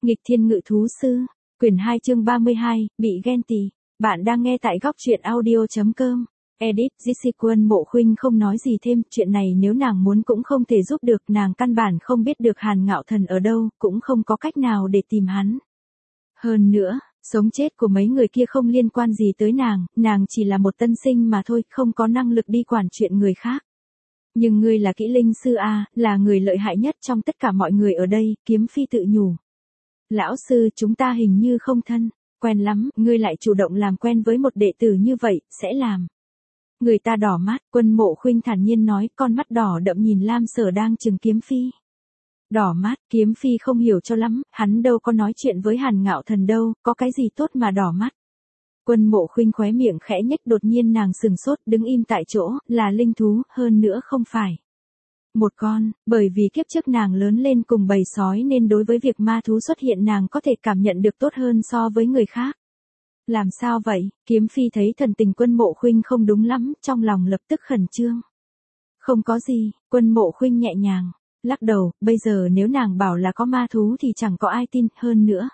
Nghịch thiên ngự thú sư, quyển 2 chương 32, bị ghen tị. Bạn đang nghe tại góc truyện audio.com. Edit, GC Quân Mộ Khuynh không nói gì thêm, chuyện này nếu nàng muốn cũng không thể giúp được, nàng căn bản không biết được Hàn Ngạo Thần ở đâu, cũng không có cách nào để tìm hắn. Hơn nữa, sống chết của mấy người kia không liên quan gì tới nàng chỉ là một tân sinh mà thôi, không có năng lực đi quản chuyện người khác. Nhưng ngươi là kỹ linh sư A, là người lợi hại nhất trong tất cả mọi người ở đây, Kiếm Phi tự nhủ. Lão sư, chúng ta hình như không thân, quen lắm, ngươi lại chủ động làm quen với một đệ tử như vậy, sẽ làm. Người ta đỏ mắt, Quân Mộ Khuynh thản nhiên nói, con mắt đỏ đậm nhìn Lam Sở đang chừng Kiếm Phi. Đỏ mắt, Kiếm Phi không hiểu cho lắm, hắn đâu có nói chuyện với Hàn Ngạo Thần đâu, có cái gì tốt mà đỏ mắt. Quân Mộ Khuynh khóe miệng khẽ nhếch, đột nhiên nàng sừng sốt, đứng im tại chỗ, là linh thú, hơn nữa không phải một con, bởi vì kiếp trước nàng lớn lên cùng bầy sói nên đối với việc ma thú xuất hiện nàng có thể cảm nhận được tốt hơn so với người khác. Làm sao vậy? Kiếm Phi thấy thần tình Quân Mộ Khuynh không đúng lắm, trong lòng lập tức khẩn trương. Không có gì, Quân Mộ Khuynh nhẹ nhàng lắc đầu, bây giờ nếu nàng bảo là có ma thú thì chẳng có ai tin, hơn nữa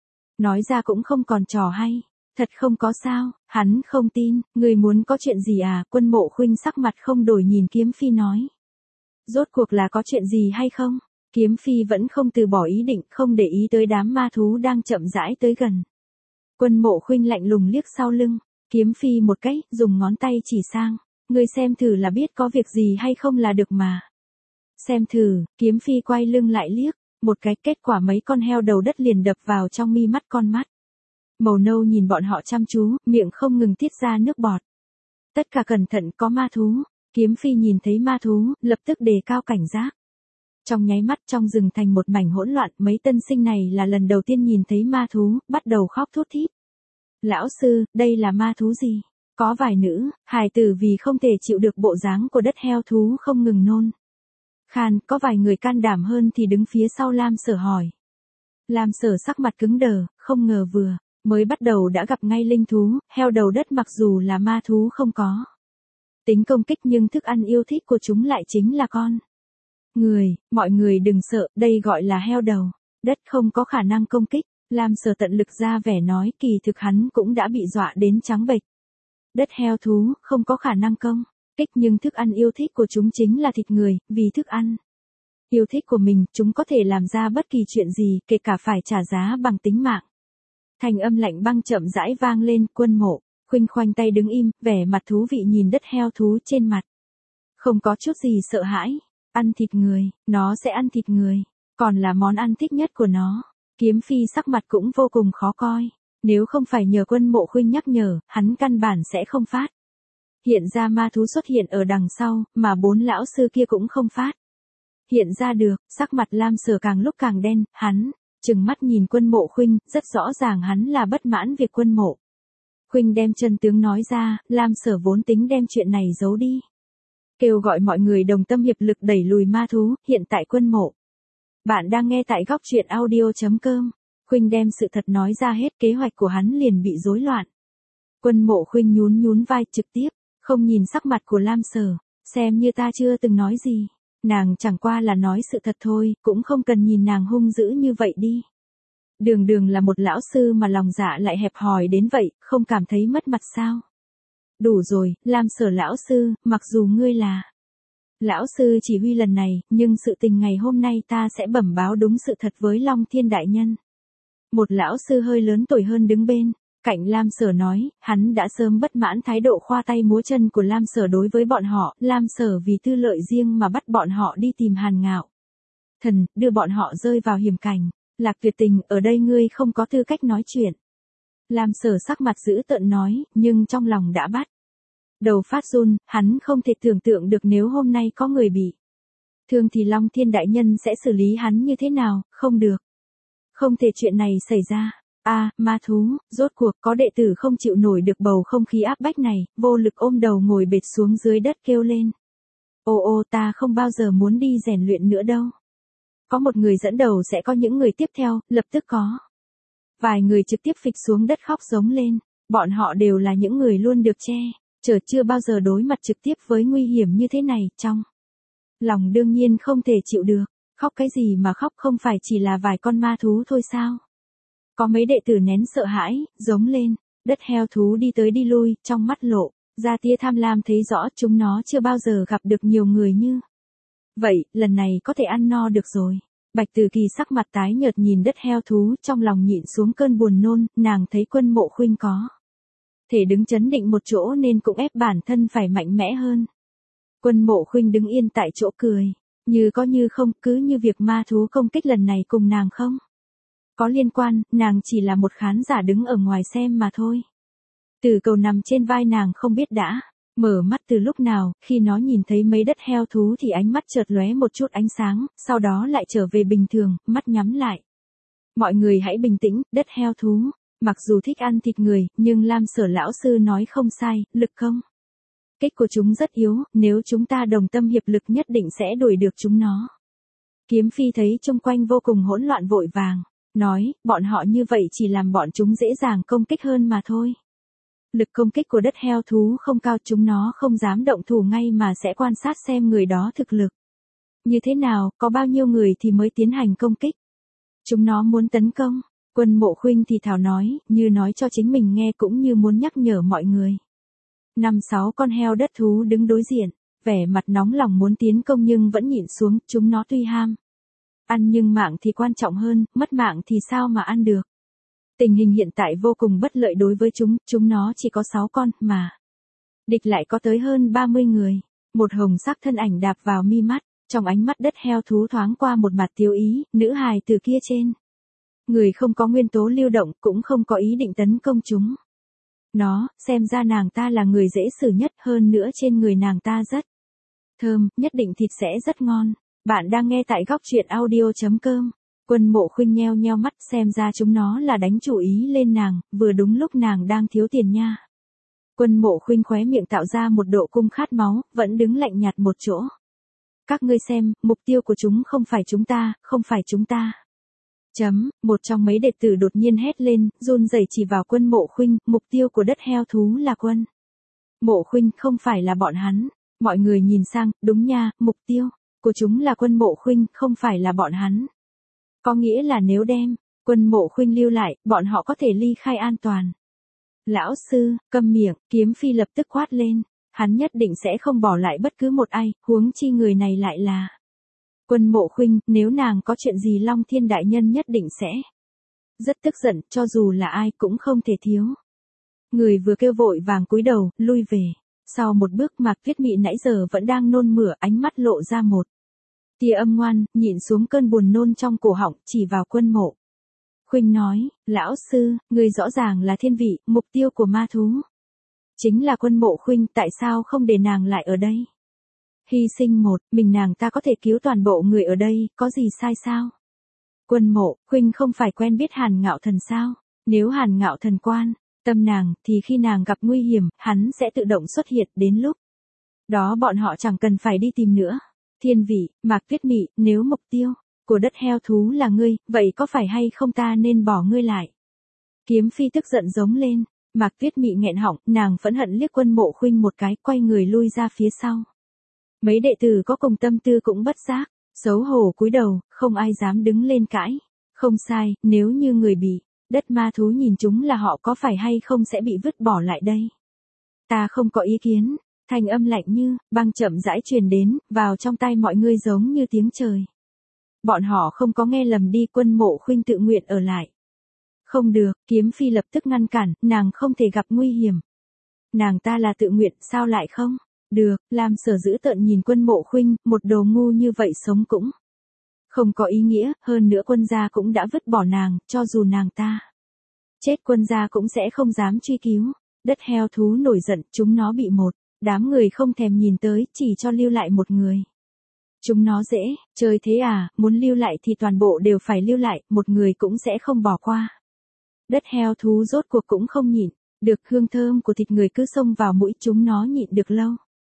nói ra cũng không còn trò hay. Thật không có sao, hắn không tin, người muốn có chuyện gì à? Quân Mộ Khuynh sắc mặt không đổi nhìn Kiếm Phi nói. Rốt cuộc là có chuyện gì hay không? Kiếm Phi vẫn không từ bỏ ý định, không để ý tới đám ma thú đang chậm rãi tới gần. Quân Mộ Khuynh lạnh lùng liếc sau lưng, Kiếm Phi một cái, dùng ngón tay chỉ sang, ngươi xem thử là biết có việc gì hay không là được mà. Xem thử, Kiếm Phi quay lưng lại liếc, một cái, kết quả mấy con heo đầu đất liền đập vào trong mi mắt con mắt. Màu nâu nhìn bọn họ chăm chú, miệng không ngừng tiết ra nước bọt. Tất cả cẩn thận, có ma thú. Kiếm Phi nhìn thấy ma thú, lập tức đề cao cảnh giác. Trong nháy mắt trong rừng thành một mảnh hỗn loạn, mấy tân sinh này là lần đầu tiên nhìn thấy ma thú, bắt đầu khóc thút thít. Lão sư, đây là ma thú gì? Có vài nữ hài tử vì không thể chịu được bộ dáng của đất heo thú không ngừng nôn khan, có vài người can đảm hơn thì đứng phía sau Lam Sở hỏi. Lam Sở sắc mặt cứng đờ, không ngờ vừa mới bắt đầu đã gặp ngay linh thú, heo đầu đất mặc dù là ma thú không có tính công kích nhưng thức ăn yêu thích của chúng lại chính là con người. Mọi người đừng sợ, đây gọi là heo đầu đất, không có khả năng công kích. Lam Sở tận lực ra vẻ nói, kỳ thực hắn cũng đã bị dọa đến trắng bệch. Đất heo thú, không có khả năng công kích nhưng thức ăn yêu thích của chúng chính là thịt người, vì thức ăn yêu thích của mình, chúng có thể làm ra bất kỳ chuyện gì, kể cả phải trả giá bằng tính mạng. Thanh âm lạnh băng chậm rãi vang lên, Quân Mộ Khuynh khoanh tay đứng im, vẻ mặt thú vị nhìn đất heo thú trên mặt. Không có chút gì sợ hãi, ăn thịt người, nó sẽ ăn thịt người, còn là món ăn thích nhất của nó. Kiếm Phi sắc mặt cũng vô cùng khó coi, nếu không phải nhờ Quân Mộ Khuynh nhắc nhở, hắn căn bản sẽ không phát hiện ra ma thú xuất hiện ở đằng sau, mà bốn lão sư kia cũng không phát hiện ra được. Sắc mặt Lam Sở càng lúc càng đen, hắn trừng mắt nhìn Quân Mộ Khuynh, rất rõ ràng hắn là bất mãn việc Quân Mộ Khuynh đem chân tướng nói ra. Lam Sở vốn tính đem chuyện này giấu đi, kêu gọi mọi người đồng tâm hiệp lực đẩy lùi ma thú. Hiện tại Quân Mộ bạn đang nghe tại góc truyện audio.com. Khuynh đem sự thật nói ra hết, kế hoạch của hắn liền bị rối loạn. Quân Mộ Khuynh nhún vai, trực tiếp không nhìn sắc mặt của Lam Sở, xem như ta chưa từng nói gì. Nàng chẳng qua là nói sự thật thôi, cũng không cần nhìn nàng hung dữ như vậy đi. Đường đường là một lão sư mà lòng dạ lại hẹp hòi đến vậy, không cảm thấy mất mặt sao? Đủ rồi, Lam Sở lão sư, mặc dù ngươi là lão sư chỉ huy lần này, nhưng sự tình ngày hôm nay ta sẽ bẩm báo đúng sự thật với Long Thiên đại nhân. Một lão sư hơi lớn tuổi hơn đứng bên cạnh Lam Sở nói, hắn đã sớm bất mãn thái độ khoa tay múa chân của Lam Sở đối với bọn họ. Lam Sở vì tư lợi riêng mà bắt bọn họ đi tìm Hàn Ngạo Thần, đưa bọn họ rơi vào hiểm cảnh. Lạc Tuyệt Tình, ở đây ngươi không có tư cách nói chuyện. Lam Sở sắc mặt dữ tợn nói, nhưng trong lòng đã bắt đầu phát run, hắn không thể tưởng tượng được nếu hôm nay có người bị thương thì Long Thiên đại nhân sẽ xử lý hắn như thế nào. Không được, không thể chuyện này xảy ra. Ma thú, rốt cuộc có đệ tử không chịu nổi được bầu không khí áp bách này, vô lực ôm đầu ngồi bệt xuống dưới đất kêu lên. Ô ta không bao giờ muốn đi rèn luyện nữa đâu. Có một người dẫn đầu sẽ có những người tiếp theo, lập tức có vài người trực tiếp phịch xuống đất khóc giống lên. Bọn họ đều là những người luôn được che chở, chưa bao giờ đối mặt trực tiếp với nguy hiểm như thế này, trong lòng đương nhiên không thể chịu được. Khóc cái gì mà khóc, không phải chỉ là vài con ma thú thôi sao? Có mấy đệ tử nén sợ hãi, giống lên. Đất heo thú đi tới đi lui, trong mắt lộ ra tia tham lam, thấy rõ chúng nó chưa bao giờ gặp được nhiều người như vậy, lần này có thể ăn no được rồi. Bạch Từ Kỳ sắc mặt tái nhợt nhìn đất heo thú, trong lòng nhịn xuống cơn buồn nôn, nàng thấy Quân Mộ Khuynh có thể đứng chấn định một chỗ nên cũng ép bản thân phải mạnh mẽ hơn. Quân Mộ Khuynh đứng yên tại chỗ cười, như có như không, cứ như việc ma thú công kích lần này cùng nàng không có liên quan, nàng chỉ là một khán giả đứng ở ngoài xem mà thôi. Tử Cầu nằm trên vai nàng không biết đã mở mắt từ lúc nào, khi nó nhìn thấy mấy đất heo thú thì ánh mắt chợt lóe một chút ánh sáng, sau đó lại trở về bình thường, mắt nhắm lại. Mọi người hãy bình tĩnh, đất heo thú, mặc dù thích ăn thịt người, nhưng Lam Sở lão sư nói không sai, lực công kích của chúng rất yếu, nếu chúng ta đồng tâm hiệp lực nhất định sẽ đuổi được chúng nó. Kiếm Phi thấy xung quanh vô cùng hỗn loạn vội vàng nói, bọn họ như vậy chỉ làm bọn chúng dễ dàng công kích hơn mà thôi. Lực công kích của đất heo thú không cao, chúng nó không dám động thủ ngay mà sẽ quan sát xem người đó thực lực như thế nào, có bao nhiêu người thì mới tiến hành công kích. Chúng nó muốn tấn công. Quân Mộ Khuynh thì thào nói, như nói cho chính mình nghe cũng như muốn nhắc nhở mọi người. 5-6 con heo đất thú đứng đối diện, vẻ mặt nóng lòng muốn tiến công nhưng vẫn nhịn xuống, chúng nó tuy ham ăn nhưng mạng thì quan trọng hơn, mất mạng thì sao mà ăn được. Tình hình hiện tại vô cùng bất lợi đối với chúng nó chỉ có 6 con, mà địch lại có tới hơn 30 người. Một hồng sắc thân ảnh đạp vào mi mắt, trong ánh mắt đất heo thú thoáng qua một mặt tiêu ý, nữ hài từ kia trên người không có nguyên tố lưu động, cũng không có ý định tấn công chúng. Nó, xem ra nàng ta là người dễ xử nhất, hơn nữa trên người nàng ta rất thơm, nhất định thịt sẽ rất ngon. Bạn đang nghe tại góc truyện audio.com. Quân Mộ Khuynh nheo nheo mắt, xem ra chúng nó là đánh chủ ý lên nàng, vừa đúng lúc nàng đang thiếu tiền nha. Quân Mộ Khuynh khóe miệng tạo ra một độ cung khát máu, vẫn đứng lạnh nhạt một chỗ. Các ngươi xem, mục tiêu của chúng không phải chúng ta, không phải chúng ta. Một trong mấy đệ tử đột nhiên hét lên, run rẩy chỉ vào Quân Mộ Khuynh, mục tiêu của đất heo thú là Quân Mộ Khuynh, không phải là bọn hắn. Mọi người nhìn sang, đúng nha, mục tiêu của chúng là Quân Mộ Khuynh, không phải là bọn hắn. Có nghĩa là nếu đem Quân Mộ Khuynh lưu lại, bọn họ có thể ly khai an toàn. Lão sư, câm miệng, Kiếm Phi lập tức quát lên. Hắn nhất định sẽ không bỏ lại bất cứ một ai, huống chi người này lại là Quân Mộ Khuynh, nếu nàng có chuyện gì Long Thiên đại nhân nhất định sẽ rất tức giận, cho dù là ai cũng không thể thiếu. Người vừa kêu vội vàng cúi đầu, lui về. Sau một bước Mạc Tuyết Mị nãy giờ vẫn đang nôn mửa, ánh mắt lộ ra một tia âm ngoan, nhịn xuống cơn buồn nôn trong cổ họng, chỉ vào Quân Mộ Khuynh nói, lão sư, người rõ ràng là thiên vị, mục tiêu của ma thú chính là Quân Mộ Khuynh, tại sao không để nàng lại ở đây? Hy sinh mình nàng ta có thể cứu toàn bộ người ở đây, có gì sai sao? Quân Mộ Khuynh không phải quen biết Hàn Ngạo Thần sao? Nếu Hàn Ngạo Thần quan tâm nàng, thì khi nàng gặp nguy hiểm, hắn sẽ tự động xuất hiện, đến lúc đó bọn họ chẳng cần phải đi tìm nữa. Thiên vị, Mạc Tuyết Mị, nếu mục tiêu của đất heo thú là ngươi, vậy có phải hay không ta nên bỏ ngươi lại? Kiếm Phi tức giận giống lên. Mạc Tuyết Mị nghẹn họng, nàng phẫn hận liếc Quân Mộ Khuynh một cái, quay người lui ra phía sau. Mấy đệ tử có cùng tâm tư cũng bất giác xấu hổ cúi đầu, không ai dám đứng lên cãi. Không sai, nếu như người bị đất ma thú nhìn chúng là họ, có phải hay không sẽ bị vứt bỏ lại đây? Ta không có ý kiến. Thanh âm lạnh như băng chậm rãi truyền đến, vào trong tai mọi người giống như tiếng trời. Bọn họ không có nghe lầm đi, Quân Mộ Khuynh tự nguyện ở lại. Không được, Kiếm Phi lập tức ngăn cản, nàng không thể gặp nguy hiểm. Nàng ta là tự nguyện, sao lại không? Được, Lam Sở dữ tợn nhìn Quân Mộ Khuynh, một đồ ngu như vậy sống cũng không có ý nghĩa, hơn nữa quân gia cũng đã vứt bỏ nàng, cho dù nàng ta chết quân gia cũng sẽ không dám truy cứu. Đất heo thú nổi giận, chúng nó bị một đám người không thèm nhìn tới, chỉ cho lưu lại một người. Chúng nó dễ chơi thế à, muốn lưu lại thì toàn bộ đều phải lưu lại, một người cũng sẽ không bỏ qua. Đất heo thú rốt cuộc cũng không nhịn được, hương thơm của thịt người cứ xông vào mũi, chúng nó nhịn được lâu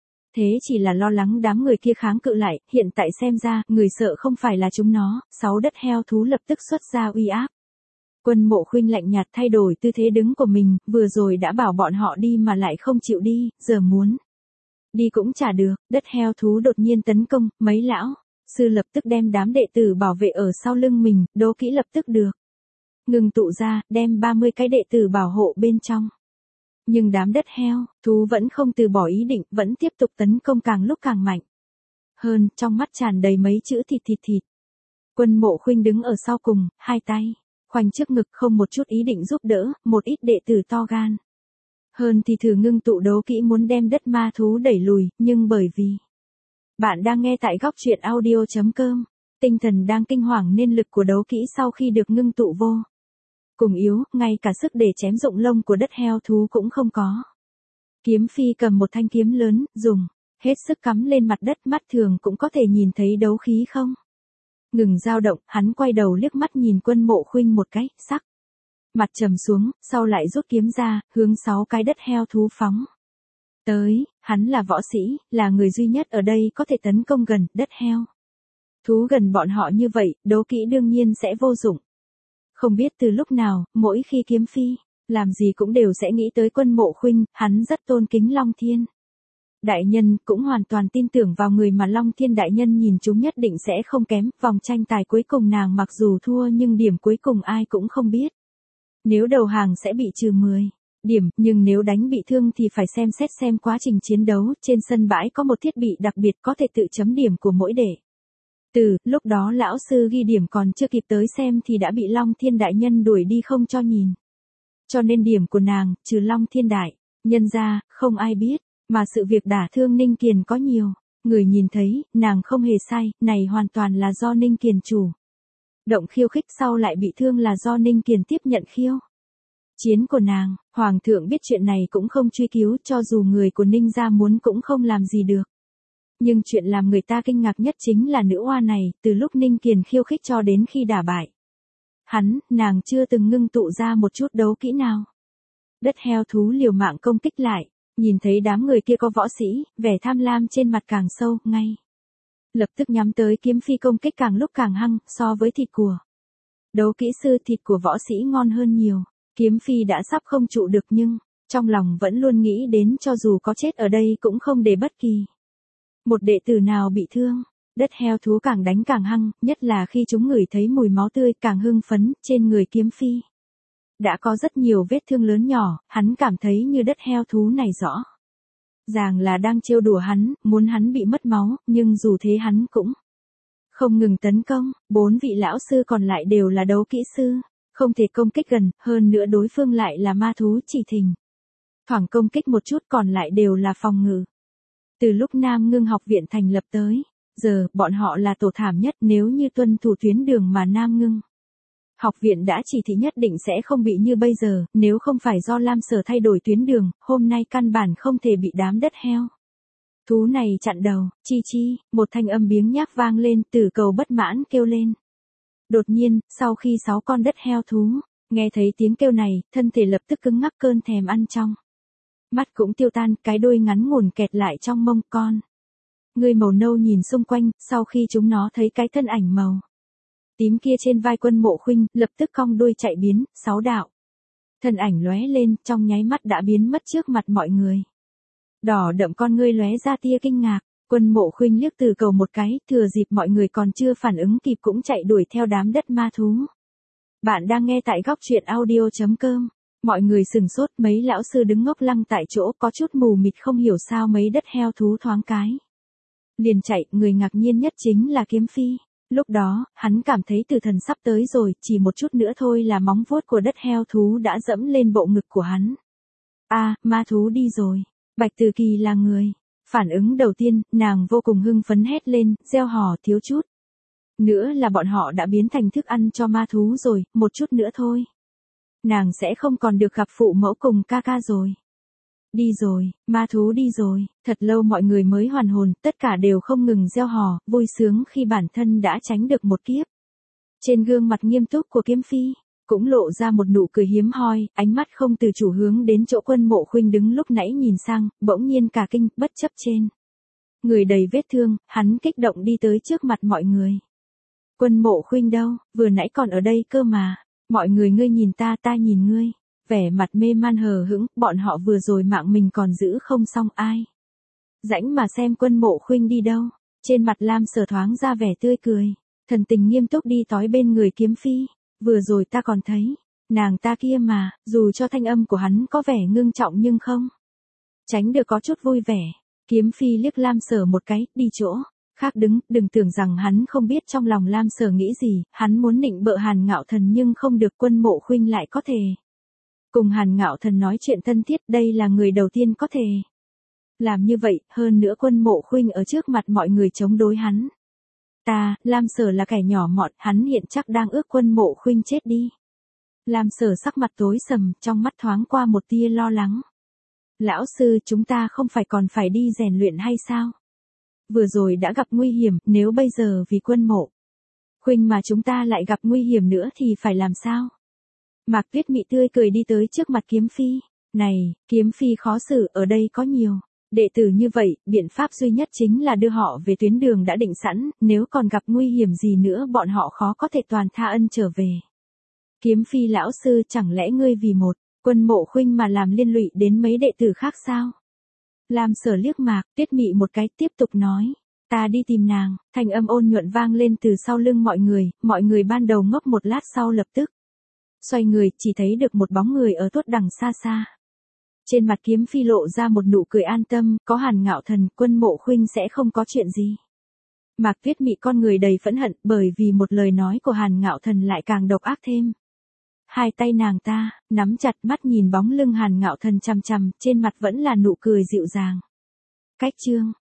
thế chỉ là lo lắng đám người kia kháng cự lại, hiện tại xem ra, người sợ không phải là chúng nó. 6 đất heo thú lập tức xuất ra uy áp. Quân Mộ Khuynh lạnh nhạt thay đổi tư thế đứng của mình, vừa rồi đã bảo bọn họ đi mà lại không chịu đi, giờ muốn đi cũng chả được. Đất heo thú đột nhiên tấn công, mấy lão sư lập tức đem đám đệ tử bảo vệ ở sau lưng mình, Đỗ Kĩ lập tức được ngưng tụ ra, đem 30 cái đệ tử bảo hộ bên trong. Nhưng đám đất heo, thú vẫn không từ bỏ ý định, vẫn tiếp tục tấn công càng lúc càng mạnh. Hơn, trong mắt tràn đầy mấy chữ thịt thịt thịt. Quân Mộ Khuynh đứng ở sau cùng, hai tay khoanh trước ngực, không một chút ý định giúp đỡ, một ít đệ tử to gan. Hơn thì thử ngưng tụ Đỗ Kĩ muốn đem đất ma thú đẩy lùi, nhưng bởi vì bạn đang nghe tại góc truyện audio.com, tinh thần đang kinh hoàng nên lực của Đỗ Kĩ sau khi được ngưng tụ vô cùng yếu, ngay cả sức để chém rụng lông của đất heo thú cũng không có. Kiếm Phi cầm một thanh kiếm lớn, dùng hết sức cắm lên mặt đất, mắt thường cũng có thể nhìn thấy đấu khí không ngừng dao động. Hắn quay đầu liếc mắt nhìn Quân Mộ Khuynh một cái, sắc mặt trầm xuống, sau lại rút kiếm ra, hướng 6 cái đất heo thú phóng tới. Hắn là võ sĩ, là người duy nhất ở đây có thể tấn công gần đất heo thú gần bọn họ như vậy, Đỗ Kĩ đương nhiên sẽ vô dụng. Không biết từ lúc nào, mỗi khi Kiếm Phi làm gì cũng đều sẽ nghĩ tới Quân Mộ Khuynh, hắn rất tôn kính Long Thiên đại nhân, cũng hoàn toàn tin tưởng vào người mà Long Thiên đại nhân nhìn chúng nhất định sẽ không kém. Vòng tranh tài cuối cùng nàng mặc dù thua nhưng điểm cuối cùng ai cũng không biết. Nếu đầu hàng sẽ bị trừ 10 điểm, nhưng nếu đánh bị thương thì phải xem xét xem quá trình chiến đấu. Trên sân bãi có một thiết bị đặc biệt có thể tự chấm điểm của mỗi đệ tử. Lúc đó lão sư ghi điểm còn chưa kịp tới xem thì đã bị Long Thiên đại nhân đuổi đi không cho nhìn. Cho nên điểm của nàng, trừ Long Thiên đại nhân ra, không ai biết. Mà sự việc đả thương Ninh Kiền có nhiều người nhìn thấy, nàng không hề sai, này hoàn toàn là do Ninh Kiền chủ động khiêu khích, sau lại bị thương là do Ninh Kiền tiếp nhận khiêu chiến của nàng. Hoàng thượng biết chuyện này cũng không truy cứu, cho dù người của Ninh gia muốn cũng không làm gì được. Nhưng chuyện làm người ta kinh ngạc nhất chính là nữ oa này, từ lúc Ninh Kiền khiêu khích cho đến khi đả bại hắn, nàng chưa từng ngưng tụ ra một chút đấu kỹ nào. Đất heo thú liều mạng công kích lại. Nhìn thấy đám người kia có võ sĩ, vẻ tham lam trên mặt càng sâu, ngay lập tức nhắm tới Kiếm Phi công kích càng lúc càng hăng. So với thịt của Đỗ Kỹ sư, thịt của võ sĩ ngon hơn nhiều. Kiếm Phi đã sắp không trụ được nhưng trong lòng vẫn luôn nghĩ đến cho dù có chết ở đây cũng không để bất kỳ một đệ tử nào bị thương. Đất heo thú càng đánh càng hăng, nhất là khi chúng ngửi thấy mùi máu tươi càng hưng phấn. Trên người Kiếm Phi đã có rất nhiều vết thương lớn nhỏ, hắn cảm thấy như đất heo thú này rõ ràng là đang trêu đùa hắn, muốn hắn bị mất máu, nhưng dù thế hắn cũng không ngừng tấn công. 4 vị lão sư còn lại đều là đấu kỹ sư, không thể công kích gần, hơn nữa đối phương lại là ma thú, chỉ thỉnh thoảng công kích một chút, còn lại đều là phòng ngự. Từ lúc Nam Ngưng học viện thành lập tới giờ, bọn họ là tổ thảm nhất. Nếu như tuân thủ tuyến đường mà Nam Ngưng học viện đã chỉ thị nhất định sẽ không bị như bây giờ. Nếu không phải do Lam Sở thay đổi tuyến đường, hôm nay căn bản không thể bị đám đất heo thú này chặn đầu. Chi chi, một thanh âm biếng nhác vang lên, Tử Cầu bất mãn kêu lên. Đột nhiên, sau khi 6 con đất heo thú nghe thấy tiếng kêu này, thân thể lập tức cứng ngắc, cơn thèm ăn trong mắt cũng tiêu tan, cái đuôi ngắn ngủn kẹt lại trong mông con. Người màu nâu nhìn xung quanh, sau khi chúng nó thấy cái thân ảnh màu tím kia trên vai Quân Mộ Khuynh, lập tức cong đuôi chạy biến. 6 đạo thân ảnh lóe lên, trong nháy mắt đã biến mất trước mặt mọi người. Đỏ đậm con ngươi lóe ra tia kinh ngạc. Quân Mộ Khuynh liếc Tử Cầu một cái, thừa dịp mọi người còn chưa phản ứng kịp cũng chạy đuổi theo đám đất ma thú. Bạn đang nghe tại góc truyện audio.com. Mọi người sừng sốt, mấy lão sư đứng ngốc lăng tại chỗ, có chút mù mịt không hiểu sao mấy đất heo thú thoáng cái liền chạy. Người ngạc nhiên nhất chính là Kiếm Phi. Lúc đó, hắn cảm thấy tử thần sắp tới rồi, chỉ một chút nữa thôi là móng vuốt của đất heo thú đã dẫm lên bộ ngực của hắn. Ma thú đi rồi. Bạch Từ Kỳ là người phản ứng đầu tiên, nàng vô cùng hưng phấn hét lên, reo hò, thiếu chút nữa là bọn họ đã biến thành thức ăn cho ma thú rồi, một chút nữa thôi nàng sẽ không còn được gặp phụ mẫu cùng ca ca rồi. Đi rồi, ma thú đi rồi. Thật lâu mọi người mới hoàn hồn, tất cả đều không ngừng reo hò, vui sướng khi bản thân đã tránh được một kiếp. Trên gương mặt nghiêm túc của Kiếm Phi cũng lộ ra một nụ cười hiếm hoi, ánh mắt không từ chủ hướng đến chỗ Quân Mộ Khuynh đứng lúc nãy nhìn sang, bỗng nhiên cả kinh, bất chấp trên người đầy vết thương, hắn kích động đi tới trước mặt mọi người. Quân Mộ Khuynh đâu, vừa nãy còn ở đây cơ mà. Mọi người, ngươi nhìn ta, ta nhìn ngươi. Vẻ mặt mê man hờ hững, bọn họ vừa rồi mạng mình còn giữ không xong ai rãnh mà xem Quân Mộ Khuynh đi đâu. Trên mặt Lam Sở thoáng ra vẻ tươi cười, thần tình nghiêm túc đi tới bên người Kiếm Phi. Vừa rồi ta còn thấy, nàng ta kia mà, dù cho thanh âm của hắn có vẻ ngưng trọng nhưng không tránh được có chút vui vẻ. Kiếm Phi liếc Lam Sở một cái, đi chỗ khác đứng, đừng tưởng rằng hắn không biết trong lòng Lam Sở nghĩ gì, hắn muốn nịnh bợ Hàn Ngạo Thần nhưng không được. Quân Mộ Khuynh lại có thể cùng Hàn Ngạo Thần nói chuyện thân thiết, đây là người đầu tiên có thể làm như vậy, hơn nữa Quân Mộ Khuynh ở trước mặt mọi người chống đối hắn. Lam Sở là kẻ nhỏ mọn, hắn hiện chắc đang ước Quân Mộ Khuynh chết đi. Lam Sở sắc mặt tối sầm, trong mắt thoáng qua một tia lo lắng. Lão sư, chúng ta không phải còn phải đi rèn luyện hay sao? Vừa rồi đã gặp nguy hiểm, nếu bây giờ vì Quân Mộ Khuynh mà chúng ta lại gặp nguy hiểm nữa thì phải làm sao? Mạc Tuyết Mị tươi cười đi tới trước mặt Kiếm Phi. Này, Kiếm Phi khó xử, ở đây có nhiều đệ tử như vậy, biện pháp duy nhất chính là đưa họ về tuyến đường đã định sẵn, nếu còn gặp nguy hiểm gì nữa bọn họ khó có thể toàn tha ân trở về. Kiếm Phi lão sư, chẳng lẽ ngươi vì một Quân Mộ Khuynh mà làm liên lụy đến mấy đệ tử khác sao? Lam Sở liếc Mạc Tuyết Mị một cái, tiếp tục nói. Ta đi tìm nàng. Thanh âm ôn nhuận vang lên từ sau lưng mọi người ban đầu ngốc một lát sau lập tức xoay người, chỉ thấy được một bóng người ở tuốt đằng xa xa. Trên mặt Kiếm Phi lộ ra một nụ cười an tâm, có Hàn Ngạo Thần, Quân Mộ Khuynh sẽ không có chuyện gì. Mạc Tuyết Mị con người đầy phẫn hận, bởi vì một lời nói của Hàn Ngạo Thần lại càng độc ác thêm. Hai tay nàng ta nắm chặt, mắt nhìn bóng lưng Hàn Ngạo Thần chằm chằm, trên mặt vẫn là nụ cười dịu dàng. Cách chương